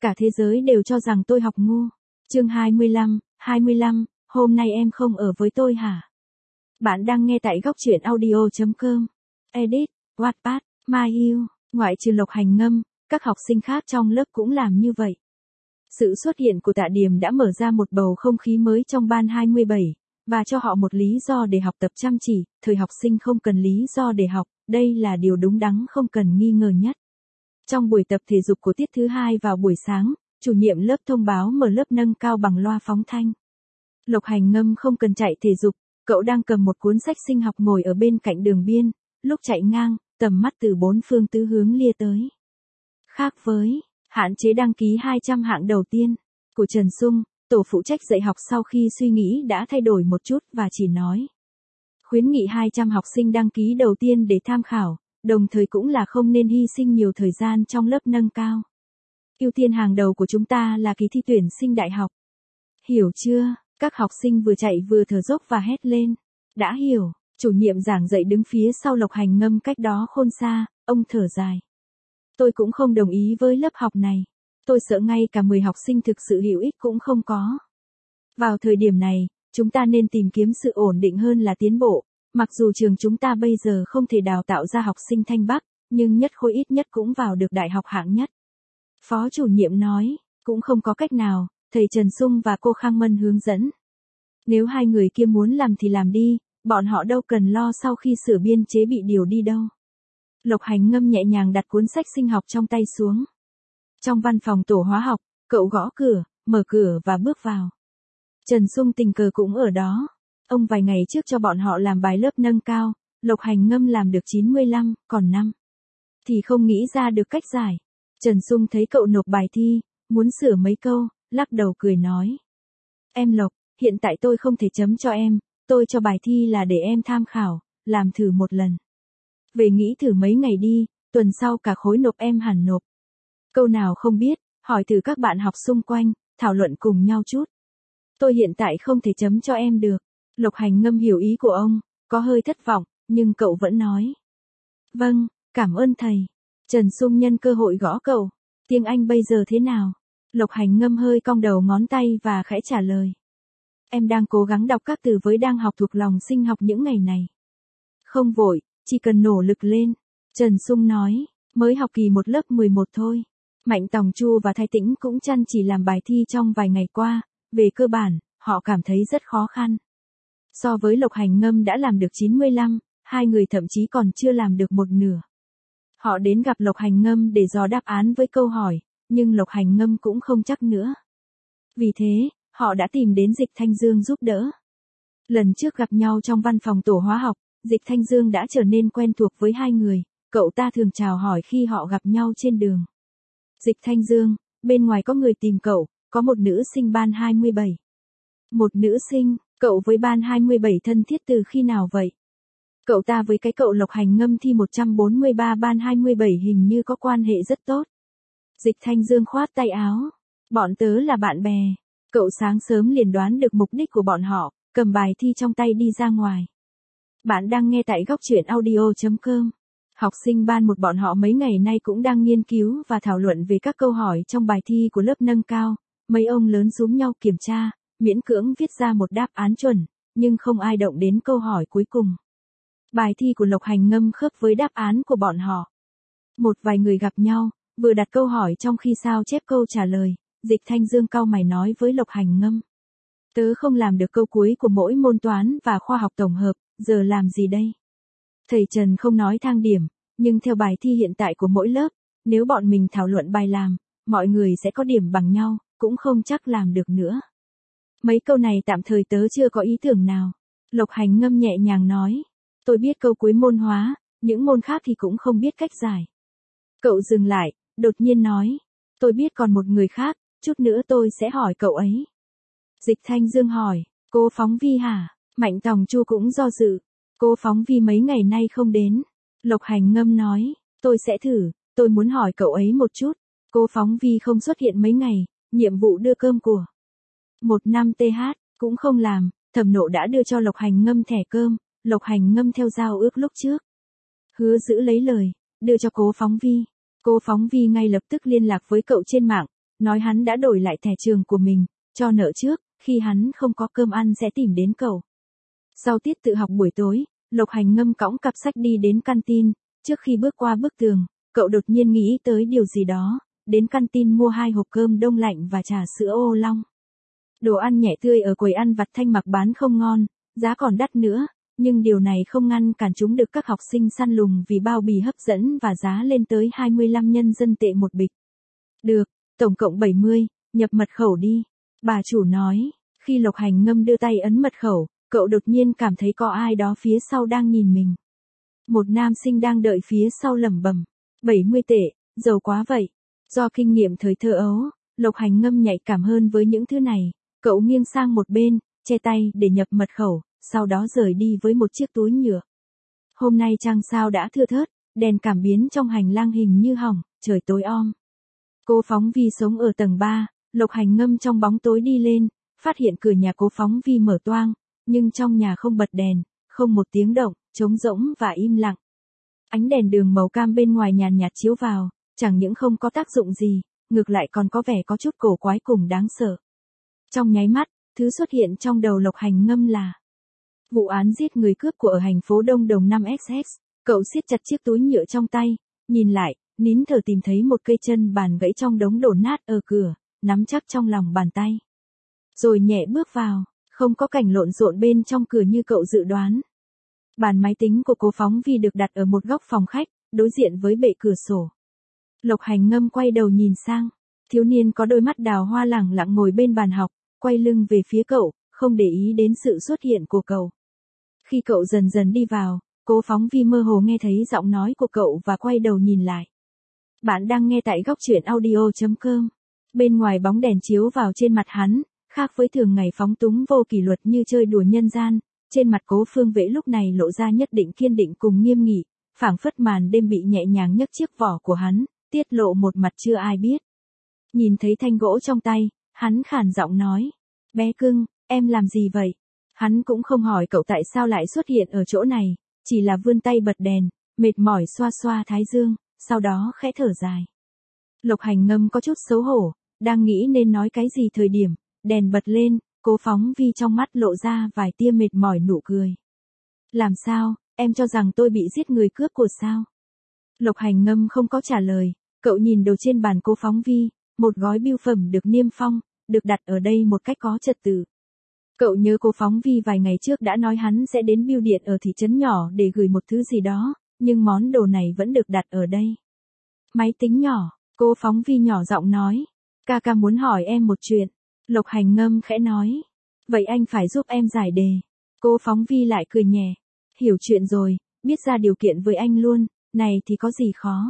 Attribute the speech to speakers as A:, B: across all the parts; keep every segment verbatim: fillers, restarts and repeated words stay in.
A: Cả thế giới đều cho rằng tôi học ngu. Chương hai mươi lăm, hai mươi lăm, hôm nay em không ở với tôi hả? Bạn đang nghe tại góc truyện audio chấm com. Edit, Wattpad, My Hill, ngoại trừ Lộc Hành Ngâm, các học sinh khác trong lớp cũng làm như vậy. Sự xuất hiện của Tạ Điềm đã mở ra một bầu không khí mới trong ban hai mươi bảy, và cho họ một lý do để học tập chăm chỉ. Thời học sinh không cần lý do để học, đây là điều đúng đắn không cần nghi ngờ nhất. Trong buổi tập thể dục của tiết thứ hai vào buổi sáng, chủ nhiệm lớp thông báo mở lớp nâng cao bằng loa phóng thanh. Lộc Hành Ngâm không cần chạy thể dục, cậu đang cầm một cuốn sách sinh học ngồi ở bên cạnh đường biên, lúc chạy ngang, tầm mắt từ bốn phương tứ hướng lia tới. Khác với hạn chế đăng ký hai trăm hạng đầu tiên của Trần Sung, tổ phụ trách dạy học sau khi suy nghĩ đã thay đổi một chút và chỉ nói: khuyến nghị hai trăm học sinh đăng ký đầu tiên để tham khảo, đồng thời cũng là không nên hy sinh nhiều thời gian trong lớp nâng cao. Ưu tiên hàng đầu của chúng ta là kỳ thi tuyển sinh đại học. Hiểu chưa? Các học sinh vừa chạy vừa thở dốc và hét lên. Đã hiểu. Chủ nhiệm giảng dạy đứng phía sau Lộc Hành Ngâm cách đó khôn xa, ông thở dài. Tôi cũng không đồng ý với lớp học này. Tôi sợ ngay cả mười học sinh thực sự hữu ích cũng không có. Vào thời điểm này, chúng ta nên tìm kiếm sự ổn định hơn là tiến bộ. Mặc dù trường chúng ta bây giờ không thể đào tạo ra học sinh thanh bắc, nhưng nhất khối ít nhất cũng vào được đại học hạng nhất. Phó chủ nhiệm nói, cũng không có cách nào, thầy Trần Sung và cô Khang Mân hướng dẫn. Nếu hai người kia muốn làm thì làm đi, bọn họ đâu cần lo sau khi sửa biên chế bị điều đi đâu. Lộc Hành Ngâm nhẹ nhàng đặt cuốn sách sinh học trong tay xuống. Trong văn phòng tổ hóa học, cậu gõ cửa, mở cửa và bước vào. Trần Sung tình cờ cũng ở đó. Ông vài ngày trước cho bọn họ làm bài lớp nâng cao, Lộc Hành Ngâm làm được chín mươi lăm, còn năm thì không nghĩ ra được cách giải. Trần Sung thấy cậu nộp bài thi, muốn sửa mấy câu, lắc đầu cười nói. Em Lộc, hiện tại tôi không thể chấm cho em, tôi cho bài thi là để em tham khảo, làm thử một lần. Về nghĩ thử mấy ngày đi, tuần sau cả khối nộp em hẳn nộp. Câu nào không biết, hỏi thử các bạn học xung quanh, thảo luận cùng nhau chút. Tôi hiện tại không thể chấm cho em được. Lộc Hành Ngâm hiểu ý của ông, có hơi thất vọng, nhưng cậu vẫn nói. Vâng, cảm ơn thầy. Trần Sung nhân cơ hội gõ cậu. Tiếng Anh bây giờ thế nào? Lộc Hành Ngâm hơi cong đầu ngón tay và khẽ trả lời. Em đang cố gắng đọc các từ với đang học thuộc lòng sinh học những ngày này. Không vội, chỉ cần nỗ lực lên. Trần Sung nói, mới học kỳ một lớp mười một thôi. Mạnh Tòng Chu và Thái Tĩnh cũng chăm chỉ làm bài thi trong vài ngày qua, về cơ bản, họ cảm thấy rất khó khăn. So với Lộc Hành Ngâm đã làm được chín mươi lăm, hai người thậm chí còn chưa làm được một nửa. Họ đến gặp Lộc Hành Ngâm để dò đáp án với câu hỏi, nhưng Lộc Hành Ngâm cũng không chắc nữa. Vì thế, họ đã tìm đến Dịch Thanh Dương giúp đỡ. Lần trước gặp nhau trong văn phòng tổ hóa học, Dịch Thanh Dương đã trở nên quen thuộc với hai người, cậu ta thường chào hỏi khi họ gặp nhau trên đường. Dịch Thanh Dương, bên ngoài có người tìm cậu, có một nữ sinh ban hai mươi bảy. Một nữ sinh, cậu với ban hai mươi bảy thân thiết từ khi nào vậy? Cậu ta với cái cậu Lộc Hành Ngâm thi một trăm bốn mươi ba ban hai mươi bảy hình như có quan hệ rất tốt. Dịch Thanh Dương khoát tay áo. Bọn tớ là bạn bè. Cậu sáng sớm liền đoán được mục đích của bọn họ, cầm bài thi trong tay đi ra ngoài. Bạn đang nghe tại góc truyện audio chấm com. Học sinh ban một bọn họ mấy ngày nay cũng đang nghiên cứu và thảo luận về các câu hỏi trong bài thi của lớp nâng cao. Mấy ông lớn xúm nhau kiểm tra, miễn cưỡng viết ra một đáp án chuẩn, nhưng không ai động đến câu hỏi cuối cùng. Bài thi của Lộc Hành Ngâm khớp với đáp án của bọn họ. Một vài người gặp nhau, vừa đặt câu hỏi trong khi sao chép câu trả lời, Dịch Thanh Dương cau mày nói với Lộc Hành Ngâm. Tớ không làm được câu cuối của mỗi môn toán và khoa học tổng hợp, giờ làm gì đây? Thầy Trần không nói thang điểm, nhưng theo bài thi hiện tại của mỗi lớp, nếu bọn mình thảo luận bài làm, mọi người sẽ có điểm bằng nhau, cũng không chắc làm được nữa. Mấy câu này tạm thời tớ chưa có ý tưởng nào. Lộc Hành Ngâm nhẹ nhàng nói. Tôi biết câu cuối môn hóa, những môn khác thì cũng không biết cách giải. Cậu dừng lại, đột nhiên nói. Tôi biết còn một người khác, chút nữa tôi sẽ hỏi cậu ấy. Dịch Thanh Dương hỏi, cô Phóng Vi hả? Mạnh Tòng Chu cũng do dự. Cô Phóng Vi mấy ngày nay không đến. Lộc Hành Ngâm nói, tôi sẽ thử, tôi muốn hỏi cậu ấy một chút. Cô Phóng Vi không xuất hiện mấy ngày, nhiệm vụ đưa cơm của một năm tê hát, cũng không làm, Thẩm Nộ đã đưa cho Lộc Hành Ngâm thẻ cơm, Lộc Hành Ngâm theo giao ước lúc trước. Hứa giữ lấy lời, đưa cho Cố Phóng Vi. Cô Phóng Vi ngay lập tức liên lạc với cậu trên mạng, nói hắn đã đổi lại thẻ trường của mình, cho nợ trước, khi hắn không có cơm ăn sẽ tìm đến cậu. Sau tiết tự học buổi tối, Lộc Hành Ngâm cõng cặp sách đi đến canteen, trước khi bước qua bức tường, cậu đột nhiên nghĩ tới điều gì đó, đến canteen mua hai hộp cơm đông lạnh và trà sữa ô long. Đồ ăn nhẹ tươi ở quầy ăn vặt Thanh Mặc bán không ngon, giá còn đắt nữa, nhưng điều này không ngăn cản chúng được các học sinh săn lùng vì bao bì hấp dẫn và giá lên tới hai mươi lăm nhân dân tệ một bịch. Được, tổng cộng bảy mươi, nhập mật khẩu đi. Bà chủ nói, khi Lộc Hành Ngâm đưa tay ấn mật khẩu, cậu đột nhiên cảm thấy có ai đó phía sau đang nhìn mình. Một nam sinh đang đợi phía sau lẩm bẩm, bảy mươi tệ, giàu quá vậy. Do kinh nghiệm thời thơ ấu, Lộc Hành Ngâm nhạy cảm hơn với những thứ này, cậu nghiêng sang một bên, che tay để nhập mật khẩu, sau đó rời đi với một chiếc túi nhựa. Hôm nay trăng sao đã thưa thớt, đèn cảm biến trong hành lang hình như hỏng, trời tối om. Cô phóng Vi sống ở tầng ba, Lộc Hành Ngâm trong bóng tối đi lên, phát hiện cửa nhà cô phóng Vi mở toang, nhưng trong nhà không bật đèn, không một tiếng động, trống rỗng và im lặng. Ánh đèn đường màu cam bên ngoài nhàn nhạt chiếu vào, chẳng những không có tác dụng gì, ngược lại còn có vẻ có chút cổ quái cùng đáng sợ. Trong nháy mắt, thứ xuất hiện trong đầu Lộc Hành Ngâm là vụ án giết người cướp của ở thành phố Đông Đồng năm ích ích. Cậu siết chặt chiếc túi nhựa trong tay, nhìn lại, nín thở tìm thấy một cây chân bàn gãy trong đống đổ nát ở cửa, nắm chắc trong lòng bàn tay. Rồi nhẹ bước vào, không có cảnh lộn xộn bên trong cửa như cậu dự đoán. Bàn máy tính của cô phóng Vi được đặt ở một góc phòng khách, đối diện với bệ cửa sổ. Lộc Hành Ngâm quay đầu nhìn sang, thiếu niên có đôi mắt đào hoa lẳng lặng ngồi bên bàn học, quay lưng về phía cậu, không để ý đến sự xuất hiện của cậu. Khi cậu dần dần đi vào, cô phóng Vi mơ hồ nghe thấy giọng nói của cậu và quay đầu nhìn lại. Bạn đang nghe tại góc truyện audio chấm com. Bên ngoài bóng đèn chiếu vào trên mặt hắn, khác với thường ngày phóng túng vô kỷ luật như chơi đùa nhân gian, trên mặt Cố Phương Vệ lúc này lộ ra nhất định kiên định cùng nghiêm nghị, phảng phất màn đêm bị nhẹ nhàng nhấc chiếc vỏ của hắn, tiết lộ một mặt chưa ai biết. Nhìn thấy thanh gỗ trong tay, hắn khàn giọng nói, bé cưng, em làm gì vậy? Hắn cũng không hỏi cậu tại sao lại xuất hiện ở chỗ này, chỉ là vươn tay bật đèn, mệt mỏi xoa xoa thái dương, sau đó khẽ thở dài. Lộc Hành Ngâm có chút xấu hổ, đang nghĩ nên nói cái gì thời điểm, đèn bật lên, Cố phóng Vi trong mắt lộ ra vài tia mệt mỏi nụ cười. Làm sao, em cho rằng tôi bị giết người cướp của sao? Lộc Hành Ngâm không có trả lời, cậu nhìn đồ trên bàn Cố phóng Vi, một gói bưu phẩm được niêm phong, được đặt ở đây một cách có trật tự. Cậu nhớ Cố phóng Vi vài ngày trước đã nói hắn sẽ đến bưu điện ở thị trấn nhỏ để gửi một thứ gì đó, nhưng món đồ này vẫn được đặt ở đây. Máy tính nhỏ, Cố phóng Vi nhỏ giọng nói, ca ca muốn hỏi em một chuyện. Lộc Hành Ngâm khẽ nói, vậy anh phải giúp em giải đề. Cố phóng Vi lại cười nhẹ, hiểu chuyện rồi, biết ra điều kiện với anh luôn, này thì có gì khó.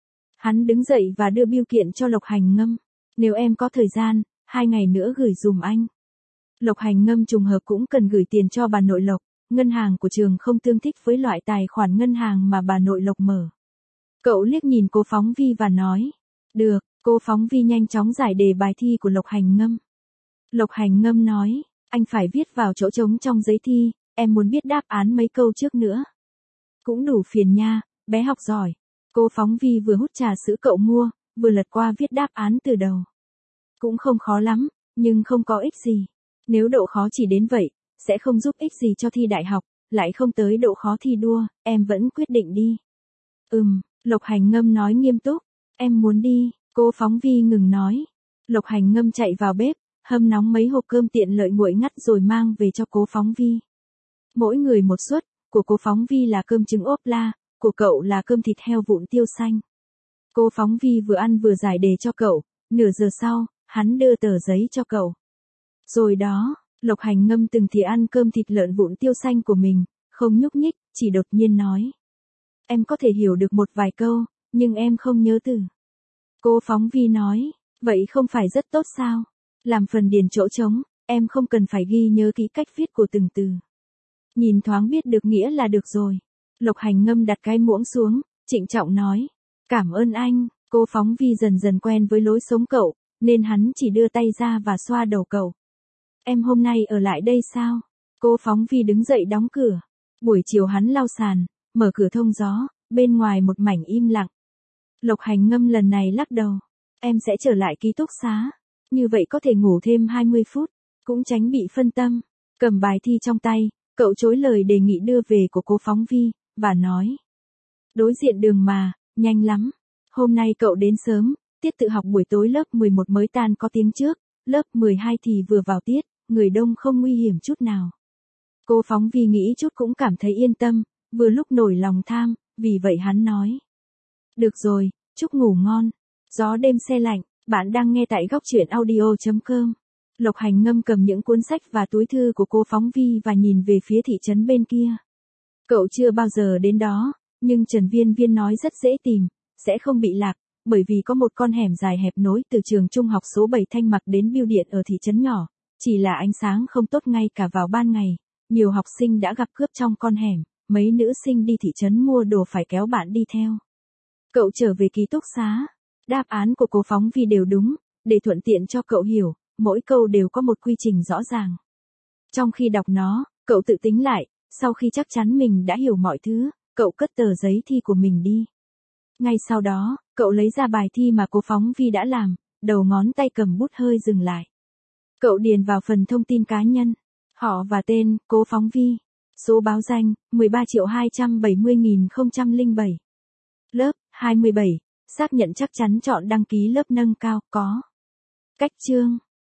A: Hắn đứng dậy và đưa bưu kiện cho Lộc Hành Ngâm, nếu em có thời gian, hai ngày nữa gửi dùm anh. Lộc Hành Ngâm trùng hợp cũng cần gửi tiền cho bà nội Lộc, ngân hàng của trường không tương thích với loại tài khoản ngân hàng mà bà nội Lộc mở. Cậu liếc nhìn Cố phóng Vi và nói, được, Cố phóng Vi nhanh chóng giải đề bài thi của Lộc Hành Ngâm. Lộc Hành Ngâm nói, anh phải viết vào chỗ trống trong giấy thi, em muốn biết đáp án mấy câu trước nữa. Cũng đủ phiền nha, bé học giỏi. Cố phóng Vi vừa hút trà sữa cậu mua, vừa lật qua viết đáp án từ đầu. Cũng không khó lắm, nhưng không có ích gì. Nếu độ khó chỉ đến vậy, sẽ không giúp ích gì cho thi đại học, lại không tới độ khó thi đua, em vẫn quyết định đi. Ừm, Lộc Hành Ngâm nói nghiêm túc, em muốn đi. Cố phóng Vi ngừng nói. Lộc Hành Ngâm chạy vào bếp, hâm nóng mấy hộp cơm tiện lợi nguội ngắt rồi mang về cho Cố phóng Vi. Mỗi người một suất, của Cố phóng Vi là cơm trứng ốp la, của cậu là cơm thịt heo vụn tiêu xanh. Cố phóng Vi vừa ăn vừa giải đề cho cậu, nửa giờ sau, hắn đưa tờ giấy cho cậu. Rồi đó, Lộc Hành Ngâm từng thì ăn cơm thịt lợn vụn tiêu xanh của mình, không nhúc nhích, chỉ đột nhiên nói. Em có thể hiểu được một vài câu, nhưng em không nhớ từ. Cố phóng Vi nói, vậy không phải rất tốt sao? Làm phần điền chỗ trống, em không cần phải ghi nhớ kỹ cách viết của từng từ. Nhìn thoáng biết được nghĩa là được rồi. Lộc Hành Ngâm đặt cái muỗng xuống, trịnh trọng nói. Cảm ơn anh. Cố phóng Vi dần dần quen với lối sống cậu, nên hắn chỉ đưa tay ra và xoa đầu cậu. Em hôm nay ở lại đây sao? Cố phóng Vi đứng dậy đóng cửa. Buổi chiều hắn lau sàn, mở cửa thông gió, bên ngoài một mảnh im lặng. Lộc Hành Ngâm lần này lắc đầu. Em sẽ trở lại ký túc xá. Như vậy có thể ngủ thêm hai mươi phút, cũng tránh bị phân tâm. Cầm bài thi trong tay, cậu chối lời đề nghị đưa về của cô phóng vi, và nói. Đối diện đường mà, nhanh lắm. Hôm nay cậu đến sớm, tiết tự học buổi tối lớp mười một mới tan có tiếng trước, lớp mười hai thì vừa vào tiết, người đông không nguy hiểm chút nào. Cô phóng vi nghĩ chút cũng cảm thấy yên tâm, vừa lúc nổi lòng tham, vì vậy hắn nói. Được rồi, chúc ngủ ngon. Gió đêm se lạnh, bạn đang nghe tại góc truyện audio chấm com. Lộc Hành ngâm cầm những cuốn sách và túi thư của cô phóng vi và nhìn về phía thị trấn bên kia. Cậu chưa bao giờ đến đó, nhưng Trần Viên Viên nói rất dễ tìm, sẽ không bị lạc, bởi vì có một con hẻm dài hẹp nối từ trường trung học số bảy Thanh Mặc đến bưu điện ở thị trấn nhỏ, chỉ là ánh sáng không tốt ngay cả vào ban ngày, nhiều học sinh đã gặp cướp trong con hẻm, mấy nữ sinh đi thị trấn mua đồ phải kéo bạn đi theo. Cậu trở về ký túc xá, đáp án của cô phóng vi đều đúng, để thuận tiện cho cậu hiểu, mỗi câu đều có một quy trình rõ ràng. Trong khi đọc nó, cậu tự tính lại, sau khi chắc chắn mình đã hiểu mọi thứ, cậu cất tờ giấy thi của mình đi. Ngay sau đó, cậu lấy ra bài thi mà cô phóng vi đã làm, đầu ngón tay cầm bút hơi dừng lại. Cậu điền vào phần thông tin cá nhân, họ và tên, cô phóng vi, số báo danh, mười ba triệu hai trăm bảy mươi nghìn không trăm lẻ bảy. Lớp, hai mươi bảy, xác nhận chắc chắn chọn đăng ký lớp nâng cao, có. Cách chương.